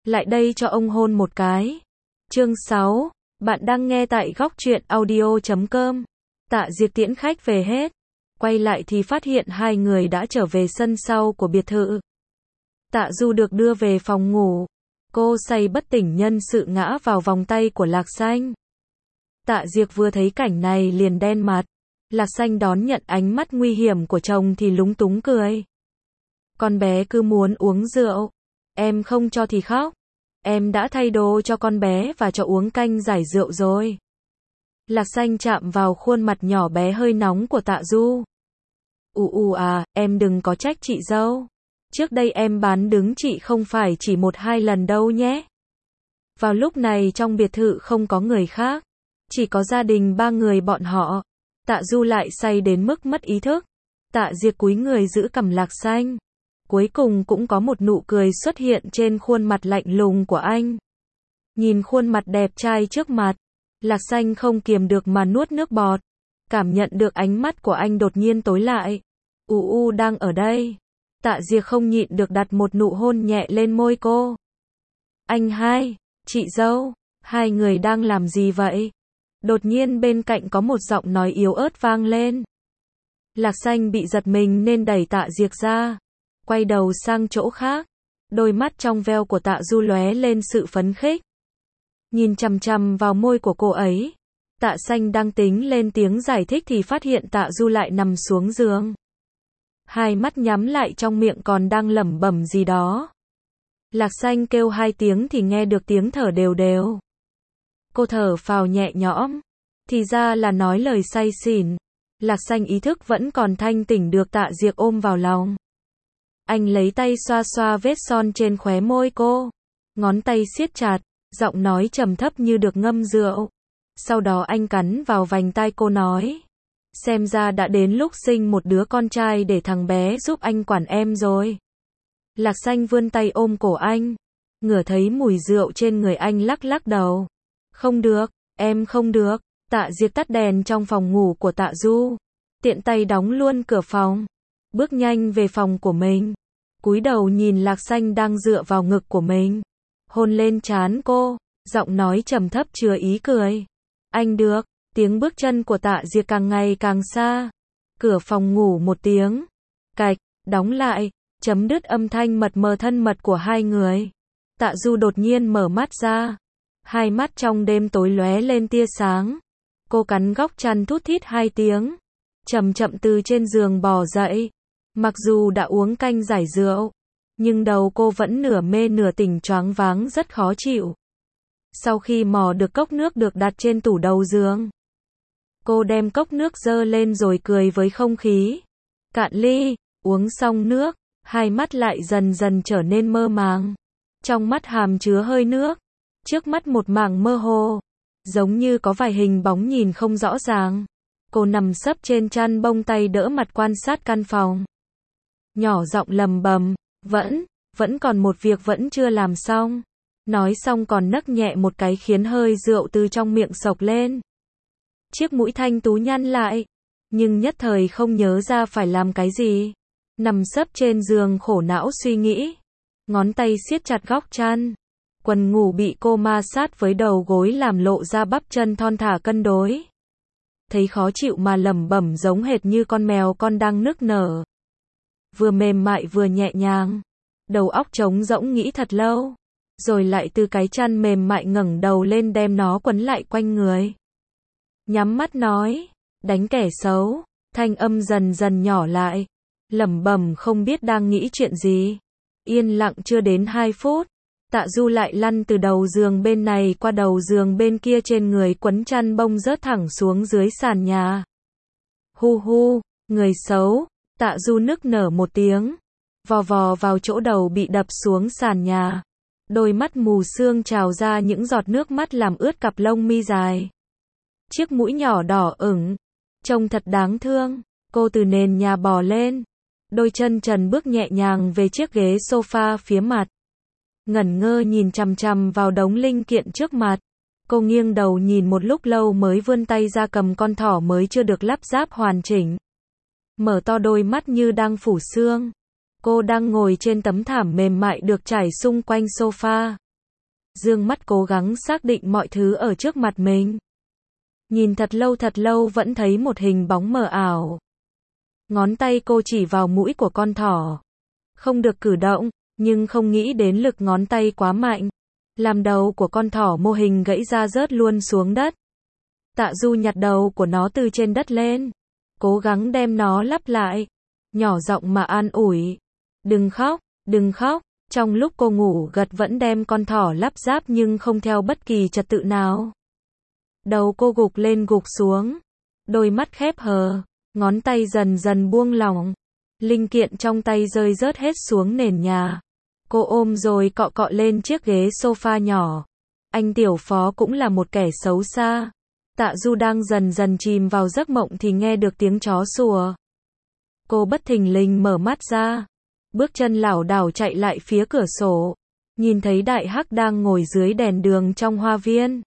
lại đây cho ông hôn một cái. Chương 6, bạn đang nghe tại góc truyện audio.com. Tạ Diệp tiễn khách về hết. Quay lại thì phát hiện hai người đã trở về sân sau của biệt thự. Tạ Du được đưa về phòng ngủ. Cô say bất tỉnh nhân sự ngã vào vòng tay của Lạc Xanh. Tạ Diệp vừa thấy cảnh này liền đen mặt. Lạc Xanh đón nhận ánh mắt nguy hiểm của chồng thì lúng túng cười. Con bé cứ muốn uống rượu. Em không cho thì khóc. Em đã thay đồ cho con bé và cho uống canh giải rượu rồi. Lạc Xanh chạm vào khuôn mặt nhỏ bé hơi nóng của Tạ Du. À, em đừng có trách chị dâu. Trước đây em bán đứng chị không phải chỉ 1-2 lần đâu nhé. Vào lúc này trong biệt thự không có người khác. Chỉ có gia đình 3 người bọn họ. Tạ Du lại say đến mức mất ý thức. Tạ Diệp cúi người giữ cằm Lạc Xanh. Cuối cùng cũng có một nụ cười xuất hiện trên khuôn mặt lạnh lùng của anh. Nhìn khuôn mặt đẹp trai trước mặt, Lạc Xanh không kiềm được mà nuốt nước bọt. Cảm nhận được ánh mắt của anh đột nhiên tối lại. Đang ở đây. Tạ Diệp không nhịn được đặt một nụ hôn nhẹ lên môi cô. Anh hai, chị dâu, hai người đang làm gì vậy? Đột nhiên bên cạnh có một giọng nói yếu ớt vang lên. Lạc Xanh bị giật mình nên đẩy Tạ Diệp ra. Quay đầu sang chỗ khác. Đôi mắt trong veo của Tạ Du lóe lên sự phấn khích. Nhìn chằm chằm vào môi của cô ấy. Tạ Xanh đang tính lên tiếng giải thích thì phát hiện Tạ Du lại nằm xuống giường. Hai mắt nhắm lại trong miệng còn đang lẩm bẩm gì đó. Lạc Xanh kêu 2 tiếng thì nghe được tiếng thở đều đều. Cô thở phào nhẹ nhõm. Thì ra là nói lời say xỉn. Lạc Xanh ý thức vẫn còn thanh tỉnh được Tạ Diệp ôm vào lòng. Anh lấy tay xoa xoa vết son trên khóe môi cô. Ngón tay siết chặt, giọng nói trầm thấp như được ngâm rượu. Sau đó anh cắn vào vành tai cô nói. Xem ra đã đến lúc sinh một đứa con trai để thằng bé giúp anh quản em rồi. Lạc Xanh vươn tay ôm cổ anh. Ngửi thấy mùi rượu trên người anh lắc lắc đầu. Không được, em không được. Tạ Diệp tắt đèn trong phòng ngủ của Tạ Du. Tiện tay đóng luôn cửa phòng. Bước nhanh về phòng của mình. Cúi đầu nhìn Lạc Xanh đang dựa vào ngực của mình. Hôn lên trán cô. Giọng nói trầm thấp chứa ý cười. Anh được. Tiếng bước chân của Tạ Diệp càng ngày càng xa. Cửa phòng ngủ một tiếng. Cạch, đóng lại. Chấm dứt âm thanh mật mờ thân mật của hai người. Tạ Du đột nhiên mở mắt ra. Hai mắt trong đêm tối lóe lên tia sáng. Cô cắn góc chăn thút thít 2 tiếng. Chậm chậm từ trên giường bò dậy. Mặc dù đã uống canh giải rượu, nhưng đầu cô vẫn nửa mê nửa tỉnh choáng váng rất khó chịu. Sau khi mò được cốc nước được đặt trên tủ đầu giường, cô đem cốc nước dơ lên rồi cười với không khí. Cạn ly, uống xong nước, hai mắt lại dần dần trở nên mơ màng. Trong mắt hàm chứa hơi nước, trước mắt một mảng mơ hồ, giống như có vài hình bóng nhìn không rõ ràng. Cô nằm sấp trên chăn bông tay đỡ mặt quan sát căn phòng. Nhỏ giọng lầm bầm, vẫn còn một việc vẫn chưa làm xong. Nói xong còn nấc nhẹ một cái khiến hơi rượu từ trong miệng xộc lên. Chiếc mũi thanh tú nhăn lại, nhưng nhất thời không nhớ ra phải làm cái gì. Nằm sấp trên giường khổ não suy nghĩ. Ngón tay siết chặt góc chăn. Quần ngủ bị cô ma sát với đầu gối làm lộ ra bắp chân thon thả cân đối. Thấy khó chịu mà lẩm bẩm giống hệt như con mèo con đang nức nở. Vừa mềm mại vừa nhẹ nhàng. Đầu óc trống rỗng nghĩ thật lâu. Rồi lại từ cái chăn mềm mại ngẩng đầu lên đem nó quấn lại quanh người. Nhắm mắt nói, đánh kẻ xấu. Thanh âm dần dần nhỏ lại. Lẩm bẩm không biết đang nghĩ chuyện gì. Yên lặng chưa đến 2 phút. Tạ Du lại lăn từ đầu giường bên này qua đầu giường bên kia trên người quấn chăn bông rớt thẳng xuống dưới sàn nhà. Hu, người xấu. Tạ Du nức nở một tiếng. Vò vò vào chỗ đầu bị đập xuống sàn nhà. Đôi mắt mù sương trào ra những giọt nước mắt làm ướt cặp lông mi dài. Chiếc mũi nhỏ đỏ ửng. Trông thật đáng thương. Cô từ nền nhà bò lên. Đôi chân trần bước nhẹ nhàng về chiếc ghế sofa phía mặt. Ngẩn ngơ nhìn chằm chằm vào đống linh kiện trước mặt. Cô nghiêng đầu nhìn một lúc lâu mới vươn tay ra cầm con thỏ mới chưa được lắp ráp hoàn chỉnh. Mở to đôi mắt như đang phủ sương. Cô đang ngồi trên tấm thảm mềm mại được trải xung quanh sofa. dương mắt cố gắng xác định mọi thứ ở trước mặt mình. Nhìn thật lâu vẫn thấy một hình bóng mờ ảo. Ngón tay cô chỉ vào mũi của con thỏ. Không được cử động, nhưng không nghĩ đến lực ngón tay quá mạnh. Làm đầu của con thỏ mô hình gãy ra rớt luôn xuống đất. Tạ Du nhặt đầu của nó từ trên đất lên. Cố gắng đem nó lắp lại. Nhỏ giọng mà an ủi. Đừng khóc, đừng khóc. Trong lúc cô ngủ gật vẫn đem con thỏ lắp ráp nhưng không theo bất kỳ trật tự nào. Đầu cô gục lên gục xuống. Đôi mắt khép hờ. Ngón tay dần dần buông lỏng. Linh kiện trong tay rơi rớt hết xuống nền nhà. Cô ôm rồi cọ cọ lên chiếc ghế sofa nhỏ. Anh Tiểu Phó cũng là một kẻ xấu xa. Tạ Du đang dần dần chìm vào giấc mộng thì nghe được tiếng chó sủa. Cô bất thình lình mở mắt ra. Bước chân lảo đảo chạy lại phía cửa sổ. Nhìn thấy Đại Hắc đang ngồi dưới đèn đường trong hoa viên.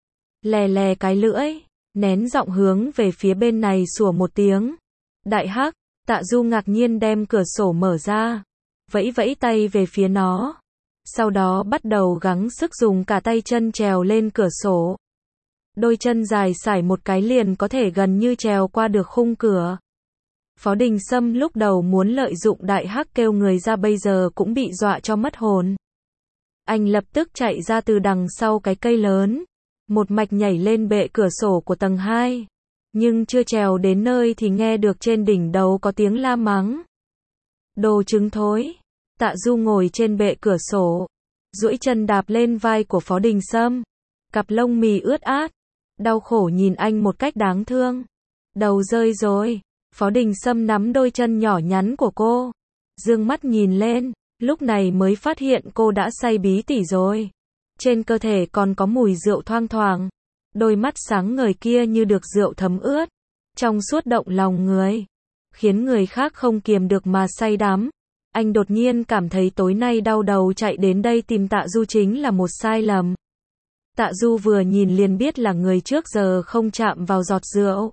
Lè lè cái lưỡi, nén giọng hướng về phía bên này sủa một tiếng. Đại Hắc, Tạ Du ngạc nhiên đem cửa sổ mở ra. Vẫy vẫy tay về phía nó. Sau đó bắt đầu gắng sức dùng cả tay chân trèo lên cửa sổ. Đôi chân dài sải một cái liền có thể gần như trèo qua được khung cửa. Phó Đình Sâm lúc đầu muốn lợi dụng Đại Hắc kêu người ra bây giờ cũng bị dọa cho mất hồn. Anh lập tức chạy ra từ đằng sau cái cây lớn. Một mạch nhảy lên bệ cửa sổ của tầng 2. Nhưng chưa trèo đến nơi thì nghe được trên đỉnh đầu có tiếng la mắng. Đồ trứng thối. Tạ Du ngồi trên bệ cửa sổ. Duỗi chân đạp lên vai của Phó Đình Sâm. Cặp lông mì ướt át. Đau khổ nhìn anh một cách đáng thương. Đầu rơi rồi. Phó Đình Sâm nắm đôi chân nhỏ nhắn của cô. Dương mắt nhìn lên. Lúc này mới phát hiện cô đã say bí tỉ rồi. Trên cơ thể còn có mùi rượu thoang thoảng. Đôi mắt sáng ngời kia như được rượu thấm ướt. Trong suốt động lòng người. Khiến người khác không kiềm được mà say đắm. Anh đột nhiên cảm thấy tối nay đau đầu chạy đến đây tìm Tạ Du chính là một sai lầm. Tạ Du vừa nhìn liền biết là người trước giờ không chạm vào giọt rượu.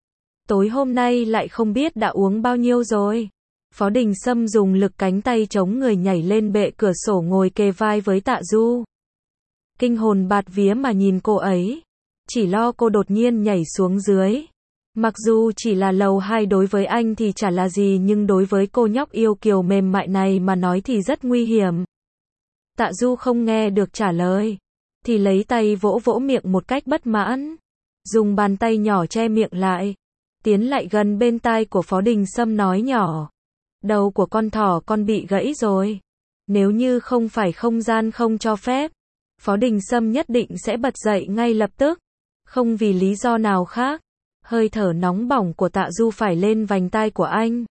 Tối hôm nay lại không biết đã uống bao nhiêu rồi. Phó Đình Sâm dùng lực cánh tay chống người nhảy lên bệ cửa sổ ngồi kề vai với Tạ Du. Kinh hồn bạt vía mà nhìn cô ấy. Chỉ lo cô đột nhiên nhảy xuống dưới. Mặc dù chỉ là lầu 2 đối với anh thì chả là gì nhưng đối với cô nhóc yêu kiều mềm mại này mà nói thì rất nguy hiểm. Tạ Du không nghe được trả lời. Thì lấy tay vỗ vỗ miệng một cách bất mãn. Dùng bàn tay nhỏ che miệng lại. Tiến lại gần bên tai của Phó Đình Sâm nói nhỏ. Đầu của con thỏ con bị gãy rồi. Nếu như không phải không gian không cho phép, Phó Đình Sâm nhất định sẽ bật dậy ngay lập tức. Không vì lý do nào khác. Hơi thở nóng bỏng của Tạ Du phải lên vành tai của anh.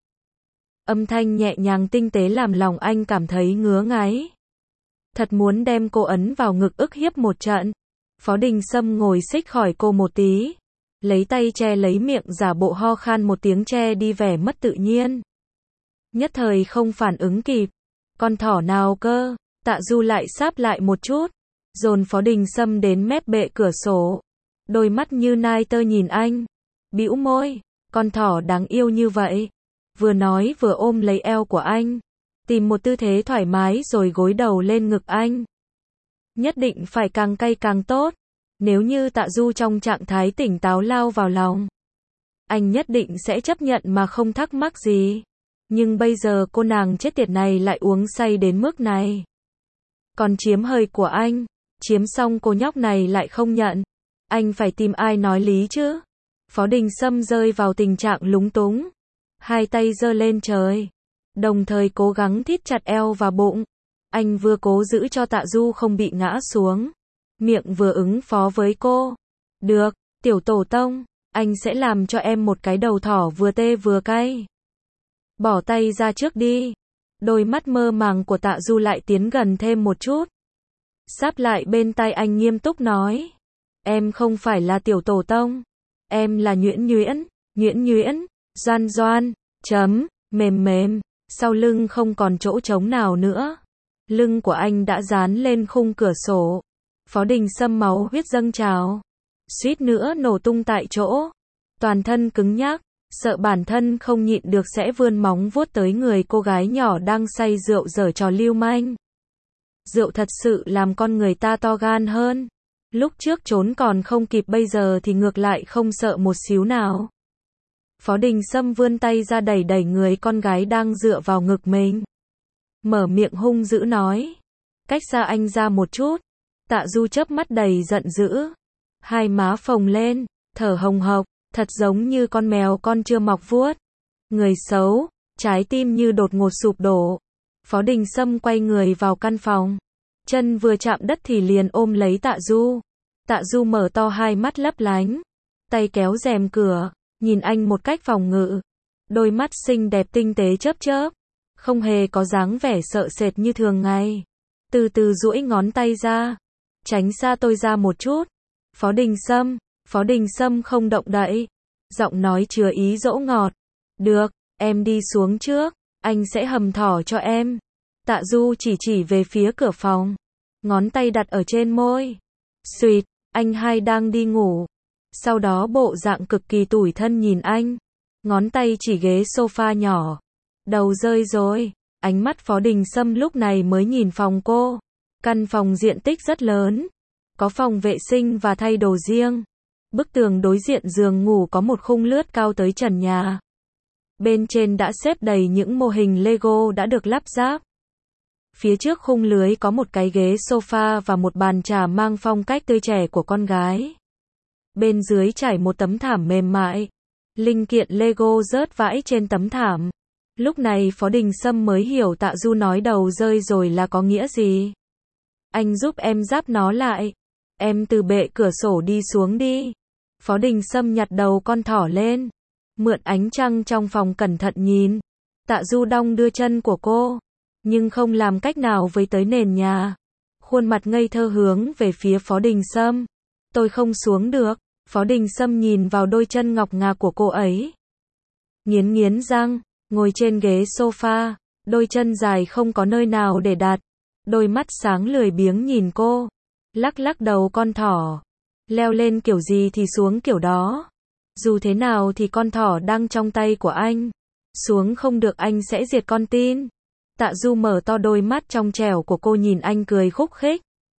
Âm thanh nhẹ nhàng tinh tế làm lòng anh cảm thấy ngứa ngáy. Thật muốn đem cô ấn vào ngực ức hiếp một trận. Phó Đình Sâm ngồi xích khỏi cô một tí. Lấy tay che lấy miệng giả bộ ho khan một tiếng che đi vẻ mất tự nhiên. Nhất thời không phản ứng kịp. Con thỏ nào cơ? Tạ Du lại sáp lại một chút. Dồn Phó Đình Sâm đến mép bệ cửa sổ. Đôi mắt như nai tơ nhìn anh. Bĩu môi. Con thỏ đáng yêu như vậy. Vừa nói vừa ôm lấy eo của anh. Tìm một tư thế thoải mái rồi gối đầu lên ngực anh. Nhất định phải càng cay càng tốt. Nếu như Tạ Du trong trạng thái tỉnh táo lao vào lòng, anh nhất định sẽ chấp nhận mà không thắc mắc gì. Nhưng bây giờ cô nàng chết tiệt này lại uống say đến mức này. Còn chiếm hơi của anh. Chiếm xong cô nhóc này lại không nhận. Anh phải tìm ai nói lý chứ? Phó Đình Sâm rơi vào tình trạng lúng túng. Hai tay giơ lên trời. Đồng thời cố gắng thít chặt eo và bụng. Anh vừa cố giữ cho Tạ Du không bị ngã xuống. Miệng vừa ứng phó với cô. Được, tiểu tổ tông. Anh sẽ làm cho em một cái đầu thỏ vừa tê vừa cay. Bỏ tay ra trước đi. Đôi mắt mơ màng của Tạ Du lại tiến gần thêm một chút. Sáp lại bên tai anh nghiêm túc nói. Em không phải là tiểu tổ tông. Em là Nhuyễn Nhuyễn, Nhuyễn Nhuyễn, Doan Doan, mềm mềm. Sau lưng không còn chỗ trống nào nữa. Lưng của anh đã dán lên khung cửa sổ. Phó Đình Sâm máu huyết dâng trào. Suýt nữa nổ tung tại chỗ. Toàn thân cứng nhắc. Sợ bản thân không nhịn được sẽ vươn móng vuốt tới người cô gái nhỏ đang say rượu giở trò lưu manh. Rượu thật sự làm con người ta to gan hơn. Lúc trước trốn còn không kịp, bây giờ thì ngược lại không sợ một xíu nào. Phó Đình Sâm vươn tay ra đẩy đẩy người con gái đang dựa vào ngực mình. Mở miệng hung dữ nói. Cách xa anh ra một chút. Tạ Du chớp mắt đầy giận dữ. Hai má phồng lên, thở hồng hộc, thật giống như con mèo con chưa mọc vuốt. Người xấu, trái tim như đột ngột sụp đổ. Phó Đình Sâm quay người vào căn phòng. Chân vừa chạm đất thì liền ôm lấy Tạ Du. Tạ Du mở to hai mắt lấp lánh. Tay kéo rèm cửa, nhìn anh một cách phòng ngự. Đôi mắt xinh đẹp tinh tế chớp chớp. Không hề có dáng vẻ sợ sệt như thường ngày. Từ từ duỗi ngón tay ra. Tránh xa tôi ra một chút. Phó Đình Sâm không động đậy. Giọng nói chứa ý dỗ ngọt. Được, em đi xuống trước, anh sẽ hầm thỏ cho em. Tạ Du chỉ về phía cửa phòng. Ngón tay đặt ở trên môi. Xuyệt, anh hai đang đi ngủ. Sau đó bộ dạng cực kỳ tủi thân nhìn anh. Ngón tay chỉ ghế sofa nhỏ. Đầu rơi rồi. Ánh mắt Phó Đình Sâm lúc này mới nhìn phòng cô. Căn phòng diện tích rất lớn. Có phòng vệ sinh và thay đồ riêng. Bức tường đối diện giường ngủ có một khung lướt cao tới trần nhà. Bên trên đã xếp đầy những mô hình Lego đã được lắp ráp. Phía trước khung lưới có một cái ghế sofa và một bàn trà mang phong cách tươi trẻ của con gái. Bên dưới trải một tấm thảm mềm mại. Linh kiện Lego rớt vãi trên tấm thảm. Lúc này Phó Đình Sâm mới hiểu Tạ Du nói đầu rơi rồi là có nghĩa gì. Anh giúp em ráp nó lại. Em từ bệ cửa sổ đi xuống đi. Phó Đình Sâm nhặt đầu con thỏ lên. Mượn ánh trăng trong phòng cẩn thận nhìn. Tạ Du đong đưa chân của cô. Nhưng không làm cách nào với tới nền nhà. Khuôn mặt ngây thơ hướng về phía Phó Đình Sâm. Tôi không xuống được. Phó Đình Sâm nhìn vào đôi chân ngọc ngà của cô ấy. Nghiến răng, ngồi trên ghế sofa. Đôi chân dài không có nơi nào để đặt. Đôi mắt sáng lười biếng nhìn cô. Lắc đầu con thỏ. Leo lên kiểu gì thì xuống kiểu đó. Dù thế nào thì con thỏ đang trong tay của anh. Xuống không được anh sẽ diệt con tin. Tạ Du mở to đôi mắt trong trẻo của cô nhìn anh cười khúc khích.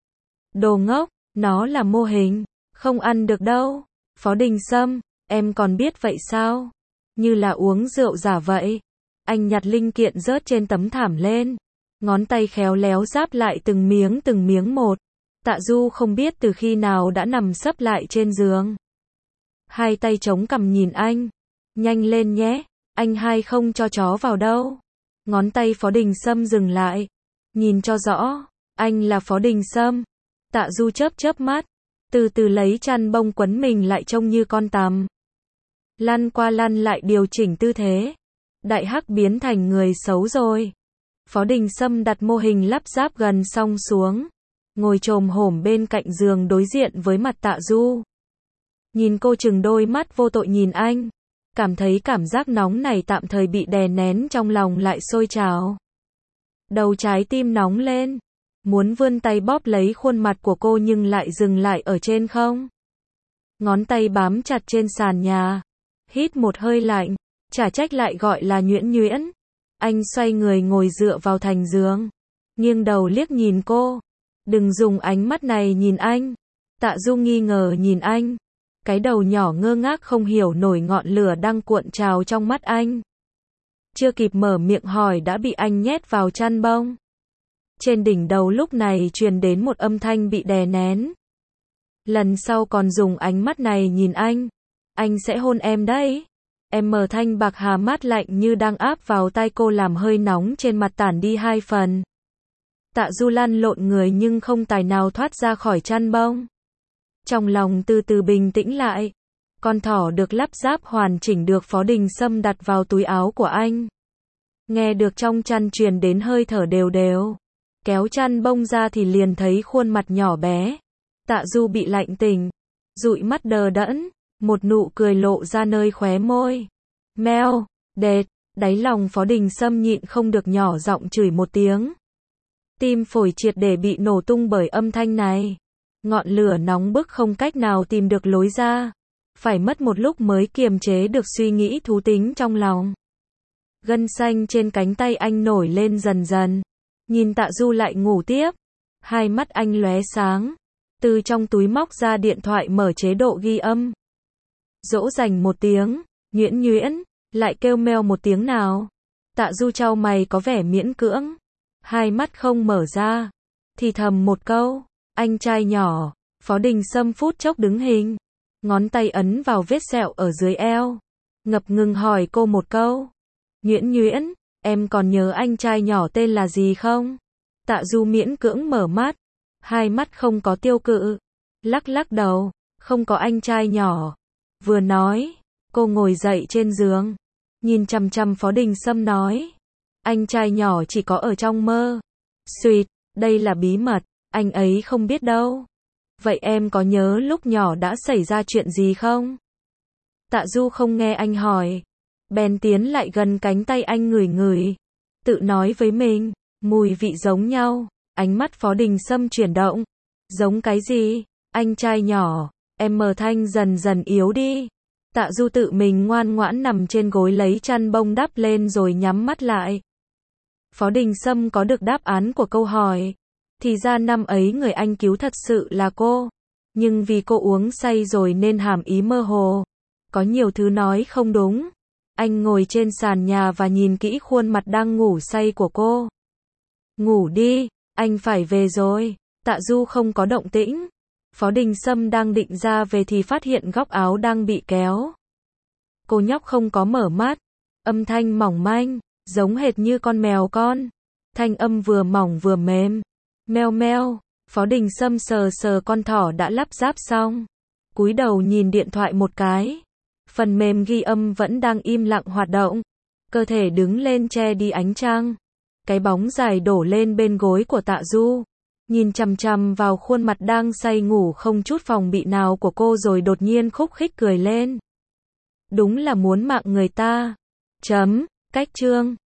Đồ ngốc, nó là mô hình, không ăn được đâu. Phó Đình Sâm, em còn biết vậy sao? Như là uống rượu giả vậy. Anh nhặt linh kiện rớt trên tấm thảm lên. Ngón tay khéo léo ráp lại từng miếng một. Tạ Du không biết từ khi nào đã nằm sấp lại trên giường. Hai tay chống cằm nhìn anh. Nhanh lên nhé, anh hai không cho chó vào đâu. Ngón tay Phó Đình Sâm dừng lại. Nhìn cho rõ, anh là Phó Đình Sâm. Tạ Du chớp mắt. Từ từ lấy chăn bông quấn mình lại trông như con tằm. Lăn qua lăn lại điều chỉnh tư thế. Đại hắc biến thành người xấu rồi. Phó Đình Sâm đặt mô hình lắp ráp gần xong xuống. Ngồi chồm hổm bên cạnh giường đối diện với mặt Tạ Du. Nhìn cô chừng đôi mắt vô tội nhìn anh. Cảm thấy cảm giác nóng này tạm thời bị đè nén trong lòng lại sôi trào. Đầu trái tim nóng lên. Muốn vươn tay bóp lấy khuôn mặt của cô nhưng lại dừng lại ở trên không. Ngón tay bám chặt trên sàn nhà. Hít một hơi lạnh. Chả trách lại gọi là nhuyễn. Anh xoay người ngồi dựa vào thành giường. Nghiêng đầu liếc nhìn cô. Đừng dùng ánh mắt này nhìn anh. Tạ Du nghi ngờ nhìn anh. Cái đầu nhỏ ngơ ngác không hiểu nổi ngọn lửa đang cuộn trào trong mắt anh. Chưa kịp mở miệng hỏi đã bị anh nhét vào chăn bông. Trên đỉnh đầu lúc này truyền đến một âm thanh bị đè nén. Lần sau còn dùng ánh mắt này nhìn anh sẽ hôn em đấy. Em mở thanh bạc hà mát lạnh như đang áp vào tai cô làm hơi nóng trên mặt tản đi 2 phần. Tạ Du lăn lộn người nhưng không tài nào thoát ra khỏi chăn bông. Trong lòng từ từ bình tĩnh lại. Con thỏ được lắp ráp hoàn chỉnh được Phó Đình Sâm đặt vào túi áo của anh. Nghe được trong chăn truyền đến hơi thở đều đều. Kéo chăn bông ra thì liền thấy khuôn mặt nhỏ bé. Tạ Du bị lạnh tỉnh. Dụi mắt đờ đẫn. Một nụ cười lộ ra nơi khóe môi. Meo, đệt, đáy lòng Phó Đình Sâm nhịn không được nhỏ giọng chửi một tiếng. Tim phổi triệt để bị nổ tung bởi âm thanh này. Ngọn lửa nóng bức không cách nào tìm được lối ra. Phải mất một lúc mới kiềm chế được suy nghĩ thú tính trong lòng. Gân xanh trên cánh tay anh nổi lên dần dần. Nhìn Tạ Du lại ngủ tiếp. Hai mắt anh lóe sáng, từ trong túi móc ra điện thoại mở chế độ ghi âm. Dỗ dành một tiếng, nhuyễn nhuyễn, lại kêu meo một tiếng nào. Tạ Du chau mày có vẻ miễn cưỡng, hai mắt không mở ra, thì thầm một câu, anh trai nhỏ. Phó Đình Sâm phút chốc đứng hình, ngón tay ấn vào vết sẹo ở dưới eo, ngập ngừng hỏi cô một câu, nhuyễn nhuyễn, em còn nhớ anh trai nhỏ tên là gì không? Tạ Du miễn cưỡng mở mắt, hai mắt không có tiêu cự, lắc lắc đầu, không có anh trai nhỏ. Vừa nói, cô ngồi dậy trên giường, nhìn chằm chằm Phó Đình Sâm nói, anh trai nhỏ chỉ có ở trong mơ. Xuyệt, đây là bí mật, anh ấy không biết đâu. Vậy em có nhớ lúc nhỏ đã xảy ra chuyện gì không? Tạ Du không nghe anh hỏi, bèn tiến lại gần cánh tay anh ngửi ngửi, tự nói với mình, mùi vị giống nhau. Ánh mắt Phó Đình Sâm chuyển động, giống cái gì? Anh trai nhỏ. Em mờ thanh dần dần yếu đi. Tạ Du tự mình ngoan ngoãn nằm trên gối lấy chăn bông đắp lên rồi nhắm mắt lại. Phó Đình Sâm có được đáp án của câu hỏi. Thì ra năm ấy người anh cứu thật sự là cô. Nhưng vì cô uống say rồi nên hàm ý mơ hồ. Có nhiều thứ nói không đúng. Anh ngồi trên sàn nhà và nhìn kỹ khuôn mặt đang ngủ say của cô. Ngủ đi, anh phải về rồi. Tạ Du không có động tĩnh. Phó Đình Sâm đang định ra về thì phát hiện góc áo đang bị kéo. Cô nhóc không có mở mắt. Âm thanh mỏng manh, giống hệt như con mèo con. Thanh âm vừa mỏng vừa mềm. Meo meo. Phó Đình Sâm sờ sờ con thỏ đã lắp ráp xong. Cúi đầu nhìn điện thoại một cái. Phần mềm ghi âm vẫn đang im lặng hoạt động. Cơ thể đứng lên che đi ánh trăng. Cái bóng dài đổ lên bên gối của Tạ Du. Nhìn chằm chằm vào khuôn mặt đang say ngủ không chút phòng bị nào của cô rồi đột nhiên khúc khích cười lên. Đúng là muốn mạng người ta. Cách chương.